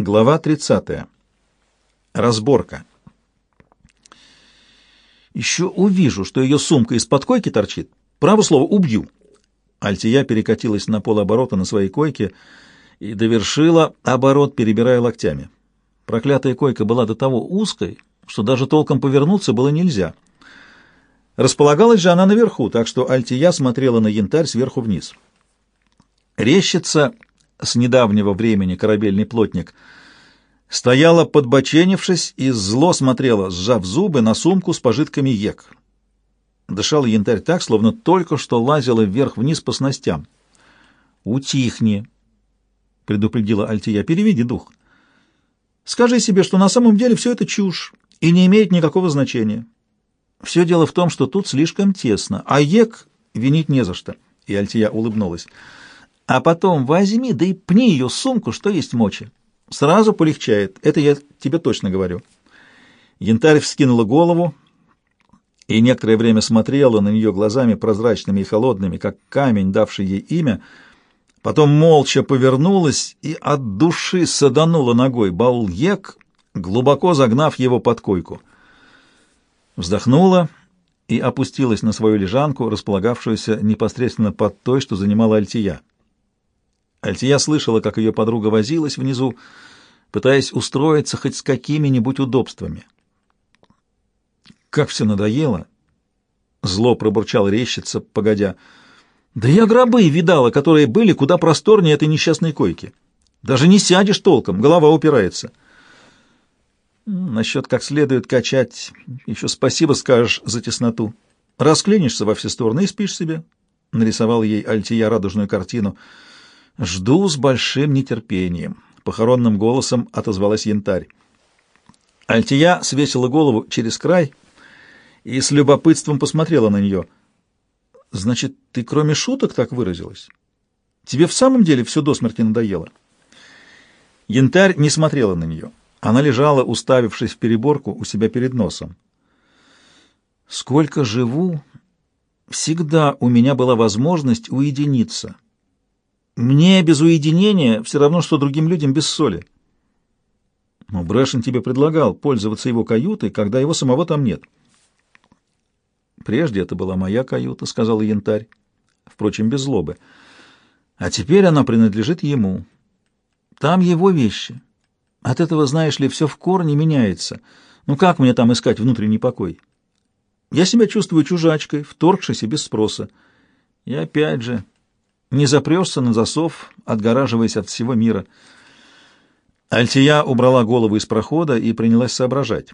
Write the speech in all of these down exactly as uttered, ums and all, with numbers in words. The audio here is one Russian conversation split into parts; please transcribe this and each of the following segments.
Глава тридцатая. Разборка. «Еще увижу, что ее сумка из-под койки торчит. Право слово, убью». Альтия перекатилась на полоборота на своей койке и довершила оборот, перебирая локтями. Проклятая койка была до того узкой, что даже толком повернуться было нельзя. Располагалась же она наверху, так что Альтия смотрела на Янтарь сверху вниз. Рещица, с недавнего времени корабельный плотник, стояла, подбоченившись, и зло смотрела, сжав зубы, на сумку с пожитками ек. Дышала Янтарь так, словно только что лазила вверх-вниз по снастям. «Утихни», — предупредила Альтия, — «переведи дух. Скажи себе, что на самом деле все это чушь и не имеет никакого значения. Все дело в том, что тут слишком тесно, а ек винить не за что». И Альтия улыбнулась. «А потом возьми, да и пни ее сумку, что есть мочи. Сразу полегчает, это я тебе точно говорю». Янтарь вскинула голову и некоторое время смотрела на нее глазами прозрачными и холодными, как камень, давший ей имя. Потом молча повернулась и от души саданула ногой баул ек, глубоко загнав его под койку. Вздохнула и опустилась на свою лежанку, располагавшуюся непосредственно под той, что занимала Альтия. Альтия слышала, как ее подруга возилась внизу, пытаясь устроиться хоть с какими-нибудь удобствами. «Как все надоело!» — зло пробурчал рещица, погодя. «Да я гробы видала, которые были куда просторнее этой несчастной койки. Даже не сядешь толком, голова упирается. Насчет как следует качать, еще спасибо скажешь за тесноту. Расклинишься во все стороны и спишь себе», — нарисовал ей Альтия радужную картину. «Жду с большим нетерпением», — похоронным голосом отозвалась Янтарь. Альтия свесила голову через край и с любопытством посмотрела на нее. «Значит, ты кроме шуток так выразилась? Тебе в самом деле все до смерти надоело?» Янтарь не смотрела на нее. Она лежала, уставившись в переборку у себя перед носом. «Сколько живу, всегда у меня была возможность уединиться. Мне без уединения все равно, что другим людям без соли. Но Брэшен тебе предлагал пользоваться его каютой, когда его самого там нет». «Прежде это была моя каюта», — сказала Янтарь, впрочем, без злобы. «А теперь она принадлежит ему. Там его вещи. От этого, знаешь ли, все в корне меняется. Ну как мне там искать внутренний покой? Я себя чувствую чужачкой, вторгшейся без спроса. И опять же, не запрешься на засов, отгораживаясь от всего мира». Альтия убрала голову из прохода и принялась соображать.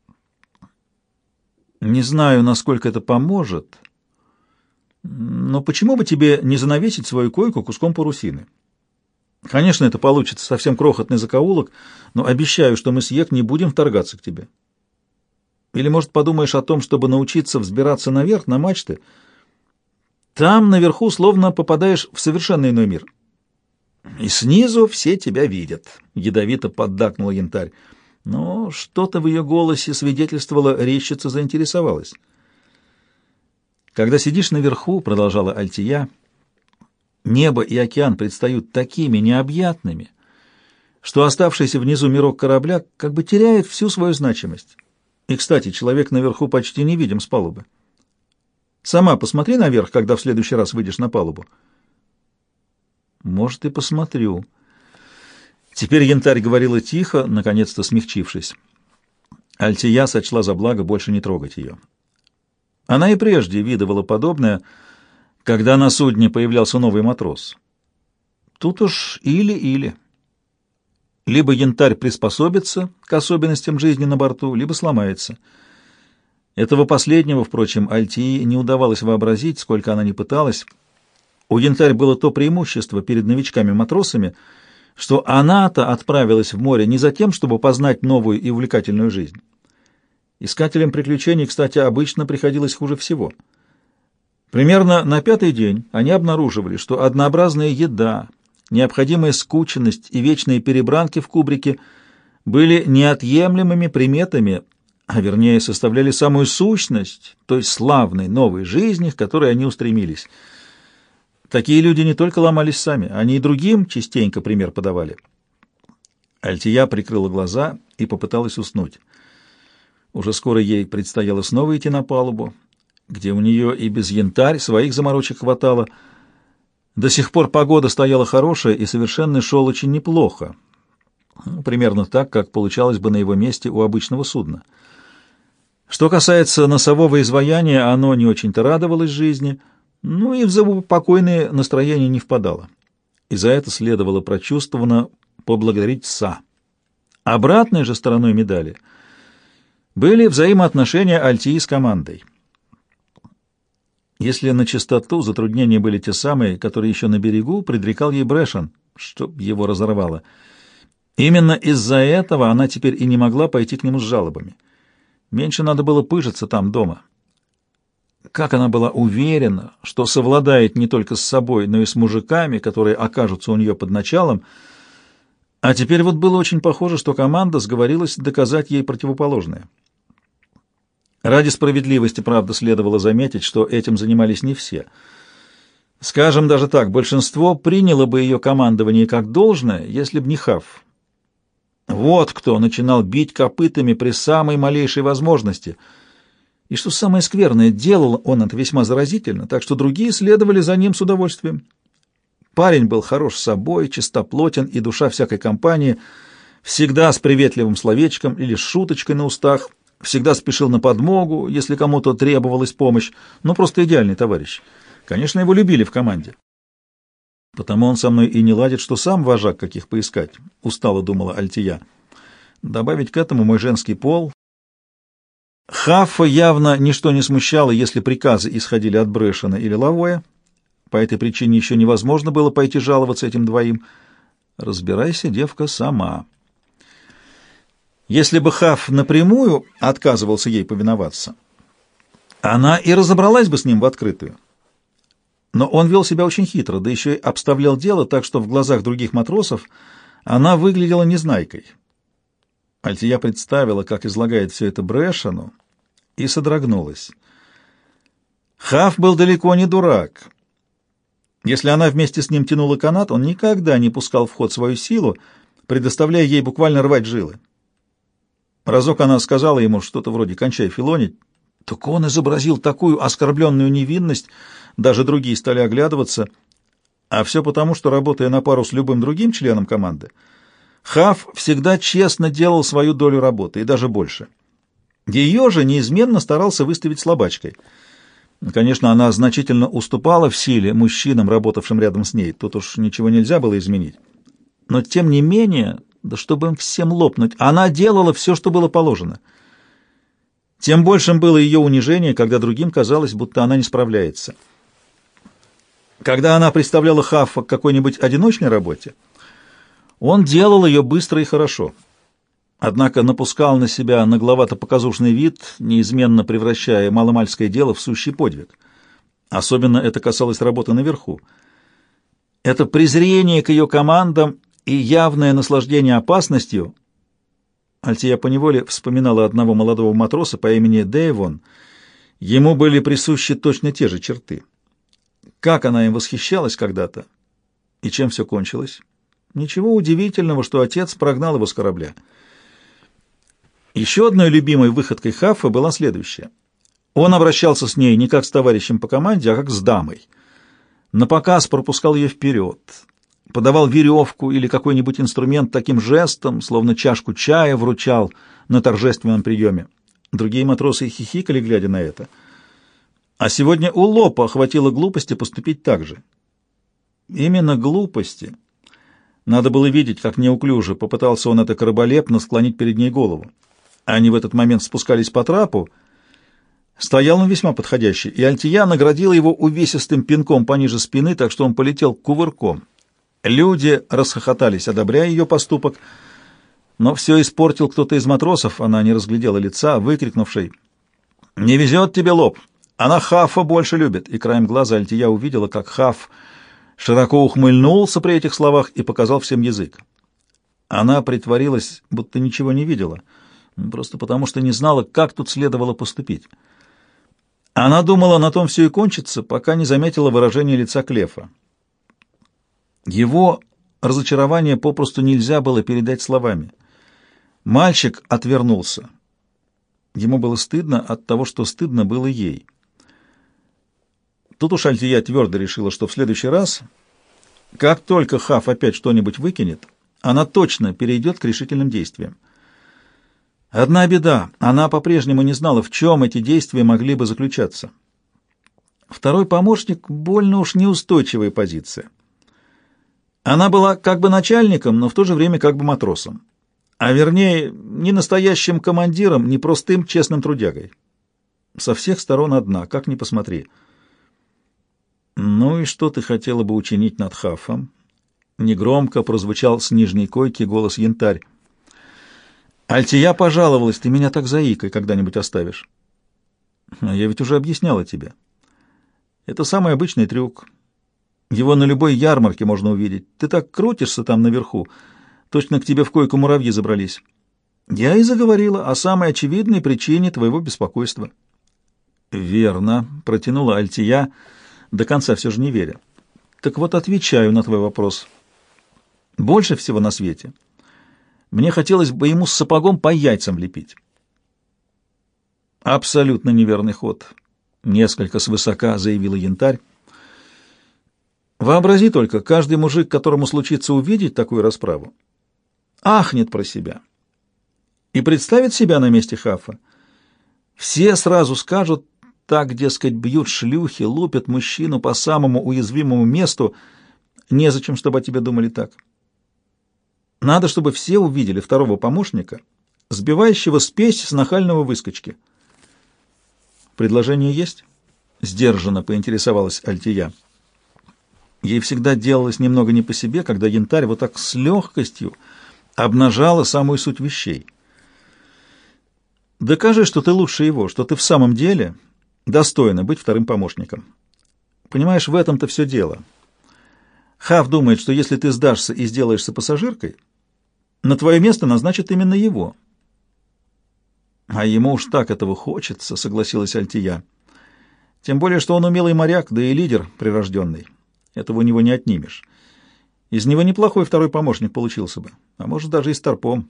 «Не знаю, насколько это поможет, но почему бы тебе не занавесить свою койку куском парусины? Конечно, это получится совсем крохотный закоулок, но обещаю, что мы с Ек не будем вторгаться к тебе. Или, может, подумаешь о том, чтобы научиться взбираться наверх, на мачты? Там, наверху, словно попадаешь в совершенно иной мир. И снизу все тебя видят», — ядовито поддакнула Янтарь. Но что-то в ее голосе свидетельствовало, рещица заинтересовалась. «Когда сидишь наверху, — продолжала Альтия, — небо и океан предстают такими необъятными, что оставшийся внизу мирок корабля как бы теряет всю свою значимость. И, кстати, человек наверху почти невидим с палубы. Сама посмотри наверх, когда в следующий раз выйдешь на палубу». «Может, и посмотрю». Теперь Янтарь говорила тихо, наконец-то смягчившись. Альтия сочла за благо больше не трогать ее. Она и прежде видывала подобное, когда на судне появлялся новый матрос. Тут уж или-или. Либо Янтарь приспособится к особенностям жизни на борту, либо сломается. Этого последнего, впрочем, Альтии не удавалось вообразить, сколько она ни пыталась. У Янтарь было то преимущество перед новичками-матросами, что она-то отправилась в море не за тем, чтобы познать новую и увлекательную жизнь. Искателям приключений, кстати, обычно приходилось хуже всего. Примерно на пятый день они обнаруживали, что однообразная еда, необходимая скученность и вечные перебранки в кубрике были неотъемлемыми приметами, а вернее составляли самую сущность той славной новой жизни, к которой они устремились. Такие люди не только ломались сами, они и другим частенько пример подавали. Альтия прикрыла глаза и попыталась уснуть. Уже скоро ей предстояло снова идти на палубу, где у нее и без янтарь своих заморочек хватало. До сих пор погода стояла хорошая, и совершенно шел очень неплохо. Примерно так, как получалось бы на его месте у обычного судна. Что касается носового изваяния, оно не очень-то радовалось жизни, ну и в заупокойное настроение не впадало. И за это следовало прочувствованно поблагодарить Са. Обратной же стороной медали были взаимоотношения Альтии с командой. Если на чистоту, затруднения были те самые, которые еще на берегу предрекал ей Брэшен, чтоб его разорвало. Именно из-за этого она теперь и не могла пойти к нему с жалобами. Меньше надо было пыжиться там, дома. Как она была уверена, что совладает не только с собой, но и с мужиками, которые окажутся у нее под началом, а теперь вот было очень похоже, что команда сговорилась доказать ей противоположное. Ради справедливости, правда, следовало заметить, что этим занимались не все. Скажем даже так, большинство приняло бы ее командование как должное, если б не Хафф. Вот кто начинал бить копытами при самой малейшей возможности. И что самое скверное, делал он это весьма заразительно, так что другие следовали за ним с удовольствием. Парень был хорош собой, чистоплотен и душа всякой компании, всегда с приветливым словечком или с шуточкой на устах, всегда спешил на подмогу, если кому-то требовалась помощь, ну просто идеальный товарищ. Конечно, его любили в команде. Потому он со мной и не ладит, что сам вожак каких поискать, — устало думала Альтия. Добавить к этому мой женский пол. Хаффа явно ничто не смущало, если приказы исходили от Брэшена или Лавоя. По этой причине еще невозможно было пойти жаловаться этим двоим. Разбирайся, девка, сама. Если бы Хафф напрямую отказывался ей повиноваться, она и разобралась бы с ним в открытую. Но он вел себя очень хитро, да еще и обставлял дело так, что в глазах других матросов она выглядела незнайкой. Альтия представила, как излагает все это Брэшену, и содрогнулась. Хафф был далеко не дурак. Если она вместе с ним тянула канат, он никогда не пускал в ход свою силу, предоставляя ей буквально рвать жилы. Разок она сказала ему что-то вроде «кончай филонить», так он изобразил такую оскорбленную невинность, даже другие стали оглядываться, а все потому, что, работая на пару с любым другим членом команды, Хафф всегда честно делал свою долю работы, и даже больше. Ее же неизменно старался выставить слабачкой. Конечно, она значительно уступала в силе мужчинам, работавшим рядом с ней, тут уж ничего нельзя было изменить. Но, тем не менее, да чтобы им всем лопнуть, она делала все, что было положено. Тем большим было ее унижение, когда другим казалось, будто она не справляется. Когда она представляла Хаффа к какой-нибудь одиночной работе, он делал ее быстро и хорошо. Однако напускал на себя нагловато-показушный вид, неизменно превращая маломальское дело в сущий подвиг. Особенно это касалось работы наверху. Это презрение к ее командам и явное наслаждение опасностью. Альтия поневоле вспоминала одного молодого матроса по имени Дэйвон. Ему были присущи точно те же черты. Как она им восхищалась когда-то! И чем все кончилось? Ничего удивительного, что отец прогнал его с корабля. Еще одной любимой выходкой Хаффа была следующая. Он обращался с ней не как с товарищем по команде, а как с дамой. Напоказ пропускал ее вперед, подавал веревку или какой-нибудь инструмент таким жестом, словно чашку чая вручал на торжественном приеме. Другие матросы хихикали, глядя на это. А сегодня у Лопа хватило глупости поступить так же. Именно глупости. Надо было видеть, как неуклюже попытался он это раболепно склонить перед ней голову. Они в этот момент спускались по трапу. Стоял он весьма подходящий, и Альтия наградила его увесистым пинком пониже спины, так что он полетел кувырком. Люди расхохотались, одобряя ее поступок, но все испортил кто-то из матросов, она не разглядела лица, выкрикнувшей: «Не везет тебе, Лоб! Она Хаффа больше любит!» И краем глаза Альтия увидела, как Хафф широко ухмыльнулся при этих словах и показал всем язык. Она притворилась, будто ничего не видела, просто потому что не знала, как тут следовало поступить. Она думала, на том все и кончится, пока не заметила выражение лица Клефа. Его разочарование попросту нельзя было передать словами. Мальчик отвернулся. Ему было стыдно от того, что стыдно было ей. Тут уж Альтия твердо решила, что в следующий раз, как только Хаф опять что-нибудь выкинет, она точно перейдет к решительным действиям. Одна беда, она по-прежнему не знала, в чем эти действия могли бы заключаться. Второй помощник — больно уж неустойчивая позиция. Она была как бы начальником, но в то же время как бы матросом. А вернее, не настоящим командиром, не простым честным трудягой. Со всех сторон одна, как ни посмотри. «Ну и что ты хотела бы учинить над Хафом?» Негромко прозвучал с нижней койки голос Янтарь. «Альтия пожаловалась, ты меня так заикой когда-нибудь оставишь». «А я ведь уже объясняла тебе. Это самый обычный трюк. Его на любой ярмарке можно увидеть. Ты так крутишься там наверху, точно к тебе в койку муравьи забрались. Я и заговорила о самой очевидной причине твоего беспокойства». «Верно», — протянула Альтия, до конца все же не веря. «Так вот, отвечаю на твой вопрос. Больше всего на свете мне хотелось бы ему с сапогом по яйцам лепить». «Абсолютно неверный ход», — несколько свысока заявила Янтарь. «Вообрази только, каждый мужик, которому случится увидеть такую расправу, ахнет про себя и представит себя на месте Хафа. Все сразу скажут: так, дескать, бьют шлюхи, лупят мужчину по самому уязвимому месту. Незачем, чтобы о тебе думали так. Надо, чтобы все увидели второго помощника, сбивающего спесь с нахального выскочки». «Предложение есть?» — сдержанно поинтересовалась Альтия. Ей всегда делалось немного не по себе, когда Янтарь вот так с легкостью обнажала самую суть вещей. «Докажи, что ты лучше его, что ты в самом деле достойна быть вторым помощником. Понимаешь, в этом-то все дело. Хаф думает, что если ты сдашься и сделаешься пассажиркой, на твое место назначат именно его». «А ему уж так этого хочется», — согласилась Альтия. «Тем более, что он умелый моряк, да и лидер прирожденный. Этого у него не отнимешь. Из него неплохой второй помощник получился бы, а может, даже и старпом.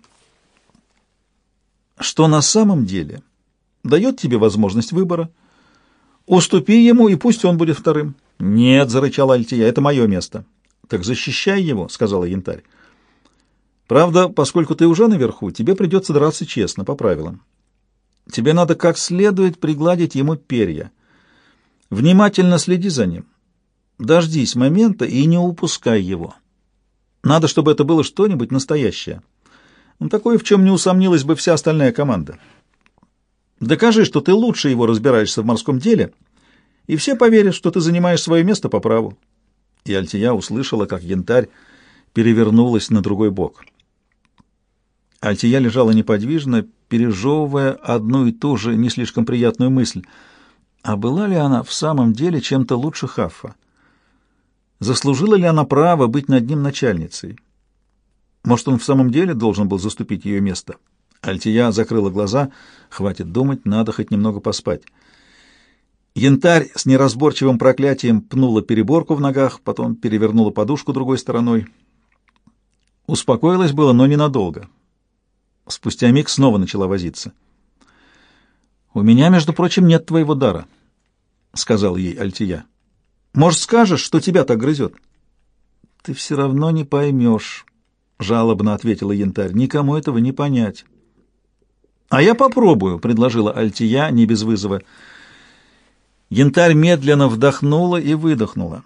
Что на самом деле дает тебе возможность выбора. Уступи ему, и пусть он будет вторым». «Нет», — зарычала Альтия, — «это мое место». «Так защищай его», — сказала Янтарь. «Правда, поскольку ты уже наверху, тебе придется драться честно, по правилам. Тебе надо как следует пригладить ему перья. Внимательно следи за ним. Дождись момента и не упускай его. Надо, чтобы это было что-нибудь настоящее. Ну, такое, в чем не усомнилась бы вся остальная команда. Докажи, что ты лучше его разбираешься в морском деле, и все поверят, что ты занимаешь свое место по праву». И Альтия услышала, как Янтарь перевернулась на другой бок. Альтия лежала неподвижно, пережевывая одну и ту же не слишком приятную мысль. А была ли она в самом деле чем-то лучше Хаффа? Заслужила ли она право быть над ним начальницей? Может, он в самом деле должен был заступить ее место? Альтия закрыла глаза. Хватит думать, надо хоть немного поспать. Янтарь с неразборчивым проклятием пнула переборку в ногах, потом перевернула подушку другой стороной. Успокоилась было, но ненадолго. Спустя миг снова начала возиться. «У меня, между прочим, нет твоего дара», — сказал ей Альтия. «Может, скажешь, что тебя так грызет?» «Ты все равно не поймешь», — жалобно ответила Янтарь. «Никому этого не понять». «А я попробую», — предложила Альтия не без вызова. Янтарь медленно вдохнула и выдохнула.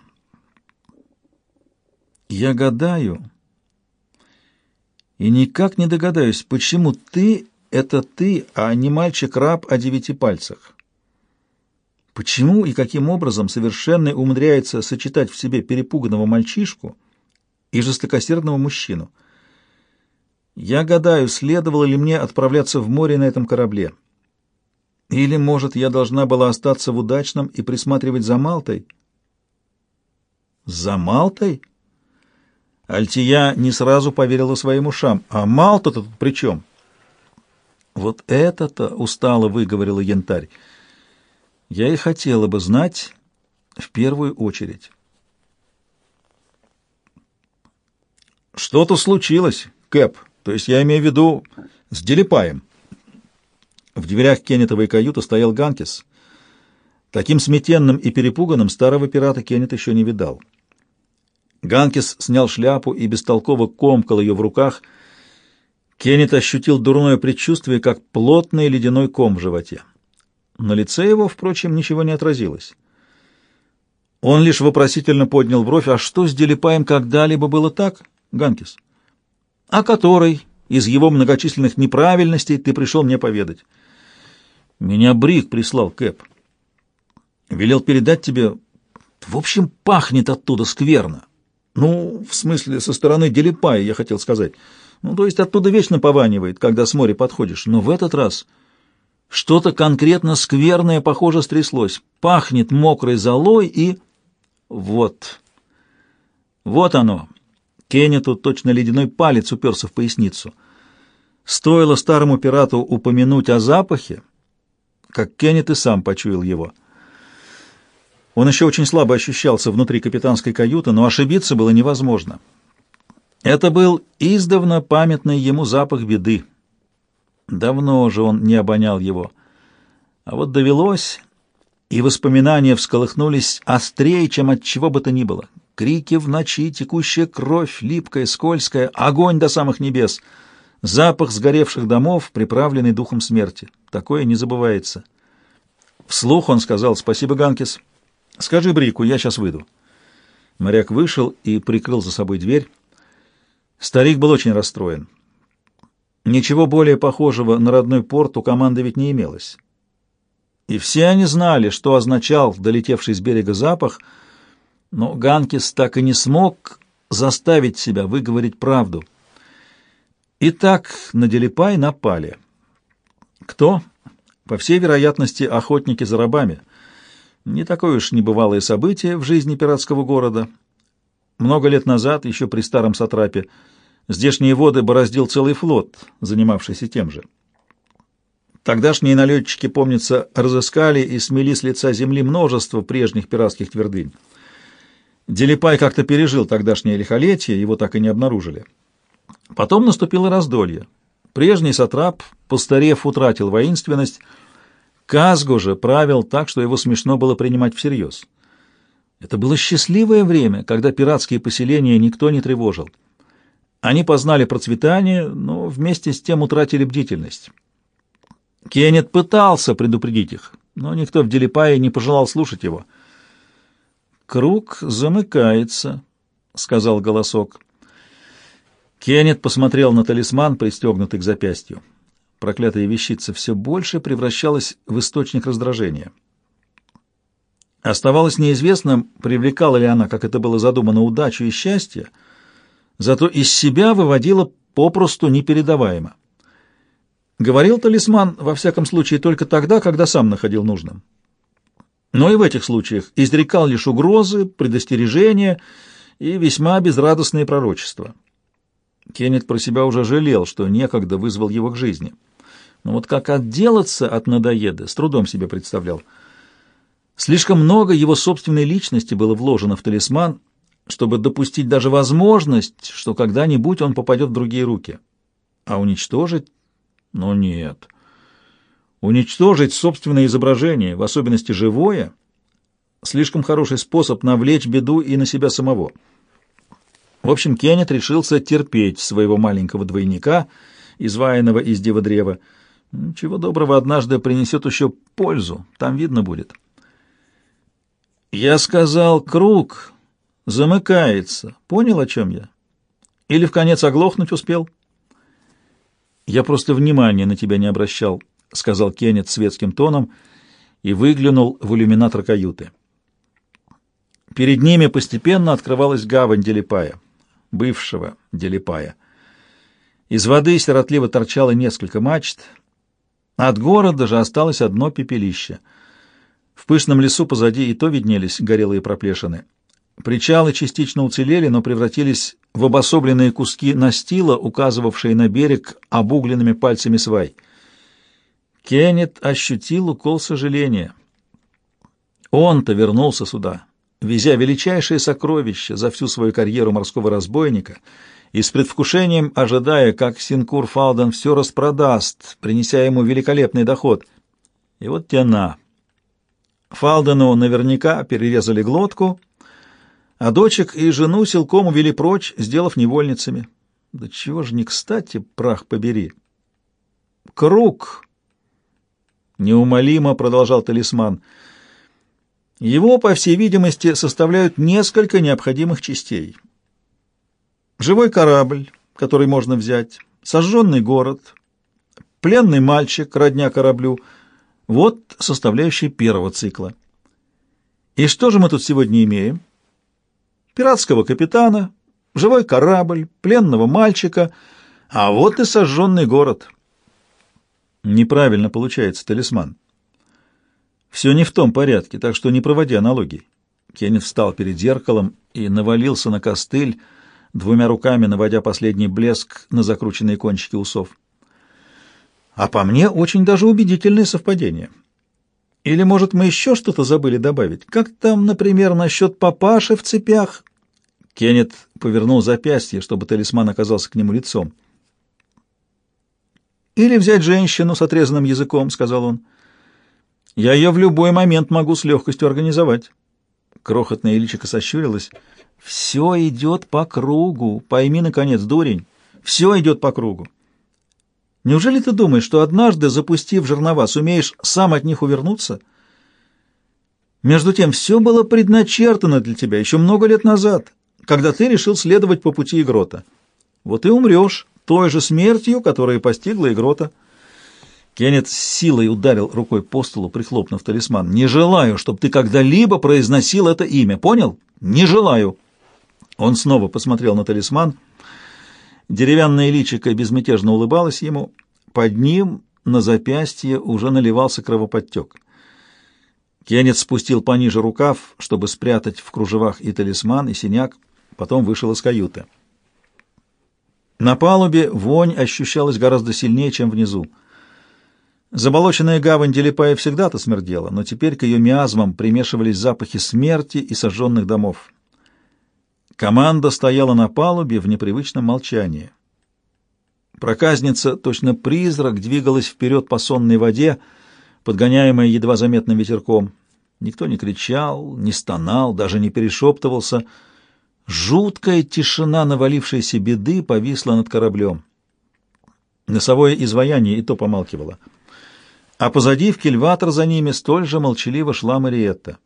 «Я гадаю и никак не догадаюсь, почему ты — это ты, а не мальчик-раб о девяти пальцах. Почему и каким образом совершенный умудряется сочетать в себе перепуганного мальчишку и жестокосердного мужчину? Я гадаю, следовало ли мне отправляться в море на этом корабле. Или, может, я должна была остаться в Удачном и присматривать за Малтой?» «За Малтой?» Альтия не сразу поверила своим ушам. «А Малта-то тут при чем?» «Вот это-то устало выговорила Янтарь. Я и хотела бы знать в первую очередь». Что-то случилось, Кэп, то есть я имею в виду с Делипаем. В дверях Кеннетовой каюты стоял Ганкис. Таким сметенным и перепуганным старого пирата Кеннет еще не видал. Ганкис снял шляпу и бестолково комкал ее в руках. Кеннет ощутил дурное предчувствие, как плотный ледяной ком в животе. На лице его, впрочем, ничего не отразилось. Он лишь вопросительно поднял бровь. «А что с Делипаем когда-либо было так, Ганкис? А который из его многочисленных неправильностей ты пришел мне поведать?» «Меня Брик прислал, Кэп. Велел передать тебе... В общем, пахнет оттуда скверно. Ну, в смысле, со стороны Делипая, я хотел сказать. Ну, то есть оттуда вечно пованивает, когда с моря подходишь. Но в этот раз что-то конкретно скверное, похоже, стряслось. Пахнет мокрой золой и... Вот. Вот оно». Кеннету точно ледяной палец уперся в поясницу. Стоило старому пирату упомянуть о запахе, как Кеннет и сам почуял его. Он еще очень слабо ощущался внутри капитанской каюты, но ошибиться было невозможно. Это был издавна памятный ему запах беды. Давно же он не обонял его. А вот довелось, и воспоминания всколыхнулись острее, чем от чего бы то ни было. Крики в ночи, текущая кровь, липкая, скользкая, огонь до самых небес, запах сгоревших домов, приправленный духом смерти. Такое не забывается. Вслух он сказал: «Спасибо, Ганкис. Скажи Брику, я сейчас выйду». Моряк вышел и прикрыл за собой дверь. Старик был очень расстроен. Ничего более похожего на родной порт у команды ведь не имелось. И все они знали, что означал долетевший с берега запах, но Ганкис так и не смог заставить себя выговорить правду. Итак, на Делипай напали. Кто? По всей вероятности, охотники за рабами. Не такое уж небывалое событие в жизни пиратского города. Много лет назад, еще при старом сатрапе, здешние воды бороздил целый флот, занимавшийся тем же. Тогдашние налетчики, помнится, разыскали и смели с лица земли множество прежних пиратских твердынь. Делипай как-то пережил тогдашнее лихолетие, его так и не обнаружили. Потом наступило раздолье. Прежний сатрап, постарев, утратил воинственность. Казго же правил так, что его смешно было принимать всерьез. Это было счастливое время, когда пиратские поселения никто не тревожил. Они познали процветание, но вместе с тем утратили бдительность. Кеннет пытался предупредить их, но никто в Делипае не пожелал слушать его. «Круг замыкается», — сказал голосок. Кеннет посмотрел на талисман, пристегнутый к запястью. Проклятая вещица все больше превращалась в источник раздражения. Оставалось неизвестным, привлекала ли она, как это было задумано, удачу и счастье, зато из себя выводила попросту непередаваемо. Говорил талисман, во всяком случае, только тогда, когда сам находил нужным. Но и в этих случаях изрекал лишь угрозы, предостережения и весьма безрадостные пророчества. Кеннет про себя уже жалел, что некогда вызвал его к жизни. Но вот как отделаться от надоеды, с трудом себе представлял. Слишком много его собственной личности было вложено в талисман, чтобы допустить даже возможность, что когда-нибудь он попадет в другие руки. А уничтожить? Ну нет. Уничтожить собственное изображение, в особенности живое, слишком хороший способ навлечь беду и на себя самого. В общем, Кеннет решился терпеть своего маленького двойника, изваянного из дива-древа. Чего доброго, однажды принесет еще пользу, там видно будет. Я сказал, круг замыкается. Понял, о чем я? Или вконец оглохнуть успел? Я просто внимания на тебя не обращал, — сказал Кеннет светским тоном и выглянул в иллюминатор каюты. Перед ними постепенно открывалась гавань Делипая, бывшего Делипая. Из воды сиротливо торчало несколько мачт, от города же осталось одно пепелище. В пышном лесу позади и то виднелись горелые проплешины. Причалы частично уцелели, но превратились в обособленные куски настила, указывавшие на берег обугленными пальцами свай. Кеннет ощутил укол сожаления. Он-то вернулся сюда, везя величайшее сокровище за всю свою карьеру морского разбойника, и с предвкушением ожидая, как Синкур Фалден все распродаст, принеся ему великолепный доход. И вот тяна. Фалдену наверняка перерезали глотку, а дочек и жену силком увели прочь, сделав невольницами. Да чего ж не кстати, прах побери. Круг! Неумолимо продолжал талисман. Его, по всей видимости, составляют несколько необходимых частей. Живой корабль, который можно взять, сожженный город, пленный мальчик, родня кораблю — вот составляющие первого цикла. И что же мы тут сегодня имеем? Пиратского капитана, живой корабль, пленного мальчика, а вот и сожженный город. Неправильно получается, талисман. Все не в том порядке, так что не проводи аналогий. Кеннет встал перед зеркалом и навалился на костыль, двумя руками наводя последний блеск на закрученные кончики усов. А по мне очень даже убедительное совпадение. Или, может, мы еще что-то забыли добавить? Как там, например, насчет папаши в цепях? Кеннет повернул запястье, чтобы талисман оказался к нему лицом. «Или взять женщину с отрезанным языком», — сказал он. «Я ее в любой момент могу с легкостью организовать». Крохотная личико сощурилась. «Все идет по кругу. Пойми, наконец, дурень, все идет по кругу. Неужели ты думаешь, что однажды, запустив жернова, сумеешь сам от них увернуться? Между тем, все было предначертано для тебя еще много лет назад, когда ты решил следовать по пути Игрота. Вот и умрешь той же смертью, которая постигла Игрота». Кеннет с силой ударил рукой по столу, прихлопнув талисман. «Не желаю, чтобы ты когда-либо произносил это имя, понял? Не желаю!» Он снова посмотрел на талисман. Деревянное личико безмятежно улыбалось ему. Под ним на запястье уже наливался кровоподтек. Кеннет спустил пониже рукав, чтобы спрятать в кружевах и талисман, и синяк, потом вышел из каюты. На палубе вонь ощущалась гораздо сильнее, чем внизу. Заболоченная гавань Делипая всегда-то смердела, но теперь к ее миазмам примешивались запахи смерти и сожженных домов. Команда стояла на палубе в непривычном молчании. Проказница, точно призрак, двигалась вперед по сонной воде, подгоняемая едва заметным ветерком. Никто не кричал, не стонал, даже не перешептывался. Жуткая тишина навалившейся беды повисла над кораблем. Носовое изваяние и то помалкивало. А позади, в кильватор за ними, столь же молчаливо шла Мариетта.